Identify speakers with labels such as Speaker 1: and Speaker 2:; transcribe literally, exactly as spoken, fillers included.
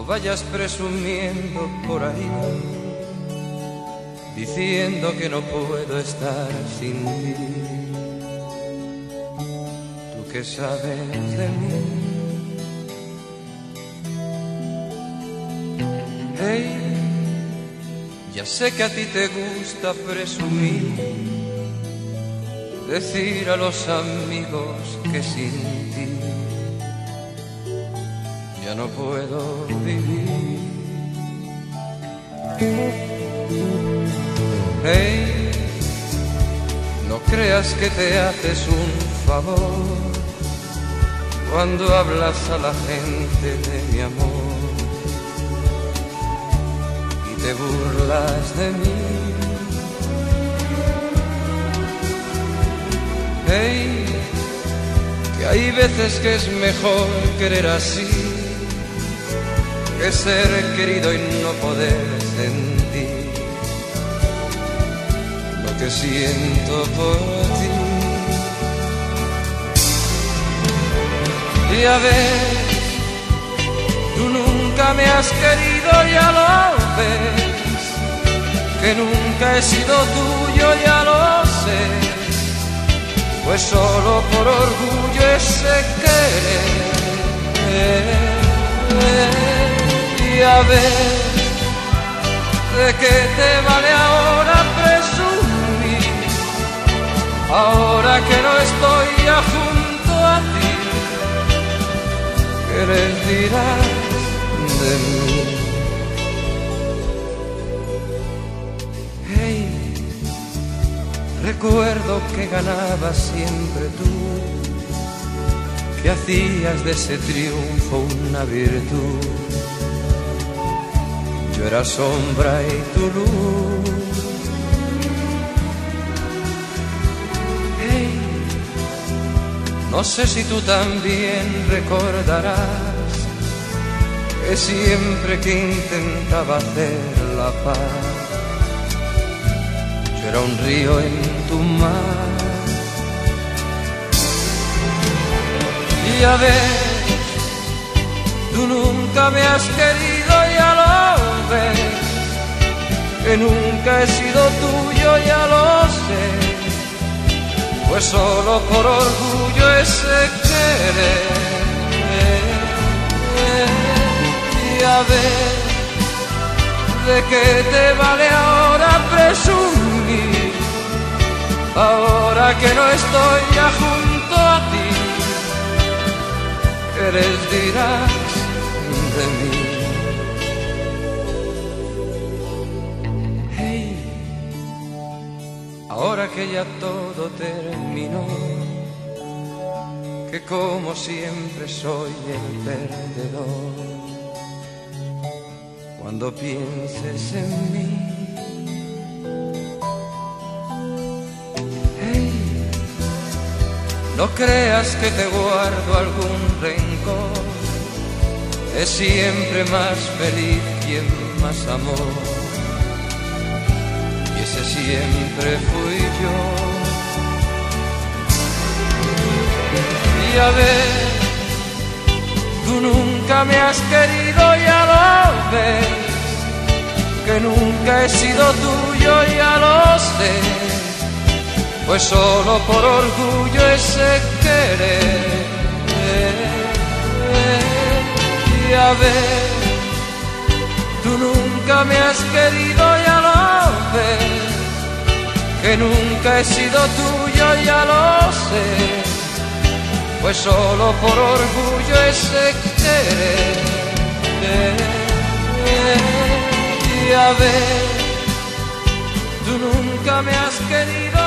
Speaker 1: vayas presumiendo por ahí, diciendo que no puedo estar sin ti. Tú que sabes de mí. Hey, ya sé que a ti te gusta presumir, decir a los amigos que sin ti ya no puedo vivir. Hey, no creas que te haces un favor cuando hablas a la gente de mi amor y te burlas de mí. Hey, que hay veces que es mejor querer así que ser querido y no poder sentir lo que siento por ti. Y a ver, tú nunca me has querido, ya lo ves, que nunca he sido tuyo, ya lo sé, pues solo por orgullo ese querer. Y a ver, ¿de qué te vale ahora presumir? Ahora que no estoy ya junto a ti, ¿qué les dirás de mí? Hey, recuerdo que ganabas siempre tú, que hacías de ese triunfo una virtud. Yo era sombra y tu luz. Hey, no sé si tú también recordarás que siempre que intentaba hacer la paz, yo era un río en tu mar. Y a ver, tú nunca me has querido, ya lo ves, que nunca he sido tuyo, ya lo sé, pues solo por orgullo ese querer. Y a ver, ¿de qué te vale ahora presumir? Ahora que no estoy ya junto a ti, ¿qué les dirás de mí? Hey, ahora que ya todo terminó, que como siempre soy el perdedor, cuando pienses en mí, no creas que te guardo algún rencor, es siempre más feliz quien más amó, y ese siempre fui yo. Y a ver, tú nunca me has querido, ya lo ves, que nunca he sido tuyo, ya lo sé, pues solo por orgullo ese querer. Y a ver, tú nunca me has querido, ya lo ves, que nunca he sido tuyo, ya lo sé, pues solo por orgullo ese querer. Y a ver, tú nunca me has querido,